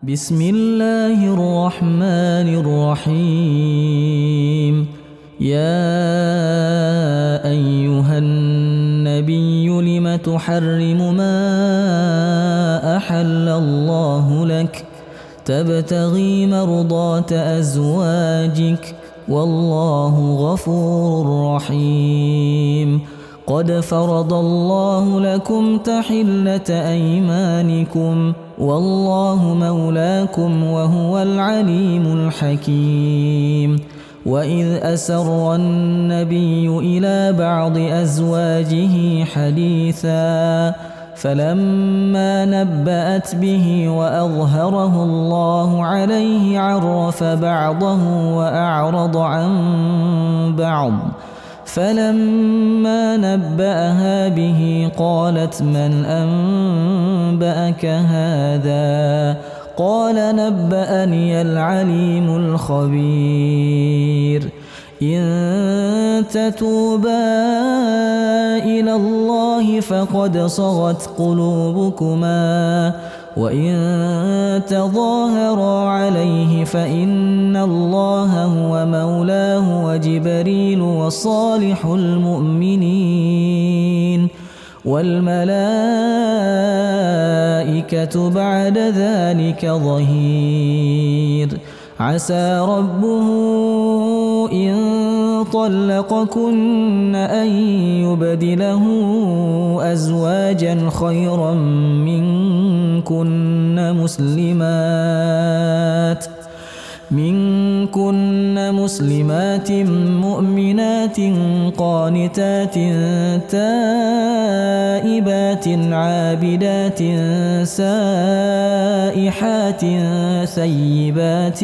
بسم الله الرحمن الرحيم. يا أيها النبي لم تحرم ما أحل الله لك تبتغي مرضات أزواجك والله غفور رحيم. قد فرض الله لكم تحلة أيمانكم والله مولاكم وهو العليم الحكيم. وإذ أسر النبي إلى بعض أزواجه حديثا فلما نبأت به وأظهره الله عليه عرف بعضه وأعرض عن بعض. فلما نبأها به قالت من أنبأك هذا؟ قال نبأني العليم الخبير. إن تتوبا إلى الله فقد صغت قلوبكما وإن تظاهرا عليه فإن الله هو مولاه وجبريل وصالح المؤمنين والملائكة بعد ذلك ظهير. عسى ربه إن طلقكن أن يبدله أزواجا خيرا منكن مسلمات مؤمنات قانتات تائبات عابدات سائحات ثيبات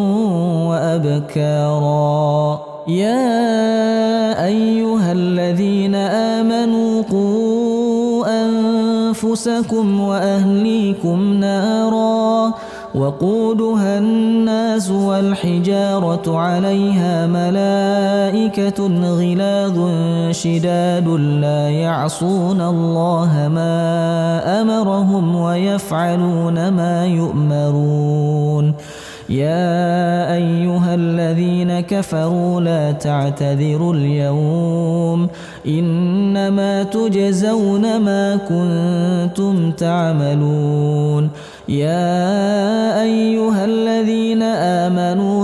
وأبكارا. يا أيها الذين آمنوا قوا أنفسكم وأهليكم نارا وقودها الناس والحجارة عليها ملائكة غلاظ شداد لا يعصون الله ما أمرهم ويفعلون ما يؤمرون. يا أيها الذين كفروا لا تعتذروا اليوم إنما تجزون ما كنتم تعملون. يا أيها الذين آمنوا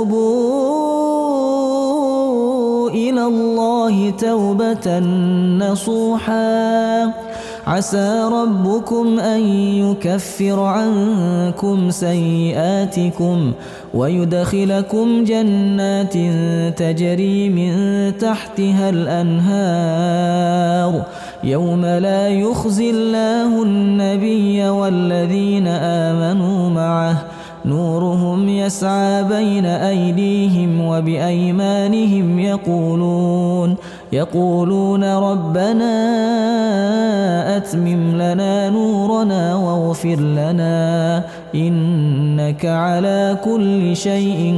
توبوا إلى الله توبة نصوحا عسى ربكم أن يكفر عنكم سيئاتكم ويدخلكم جنات تجري من تحتها الأنهار يوم لا يخزي الله النبي والذين آمنوا معه نورهم يسعى بين أيديهم وبأيمانهم يقولون ربنا أتمم لنا نورنا واغفر لنا إنك على كل شيء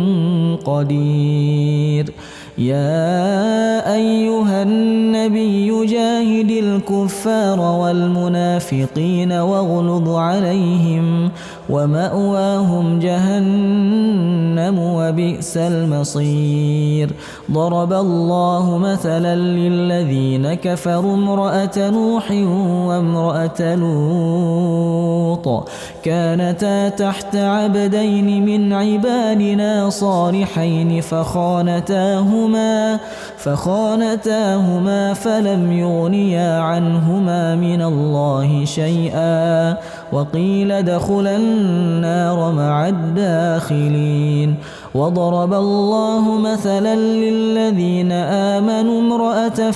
قدير. يا أيها النبي جاهد الكفار والمنافقين واغلظ عليهم ومأواهم جهنم وبئس المصير. ضرب الله مثلا للذين كفروا امرأة نوح وامرأة لوط كانتا تحت عبدين من عبادنا صالحين فخانتاهما فلم يغنيا عنهما من الله شيئا وقيل ادخلا النار مع الداخلين. وضرب الله مثلا للذين آمنوا امرأة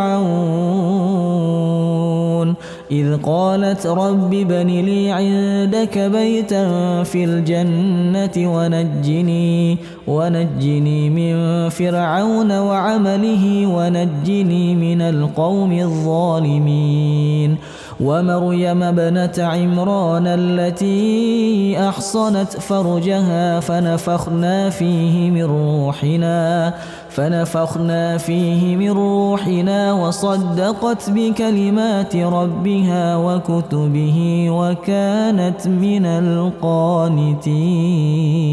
فرعون إذ قالت رب ابن لي عندك بيتا في الجنة ونجني من فرعون وعمله ونجني من القوم الظالمين. ومريم ابنة عمران التي أحصنت فرجها فنفخنا فيه من روحنا فنفخنا فيه من روحنا وصدقت بكلمات ربها وكتبه وكانت من القانتين.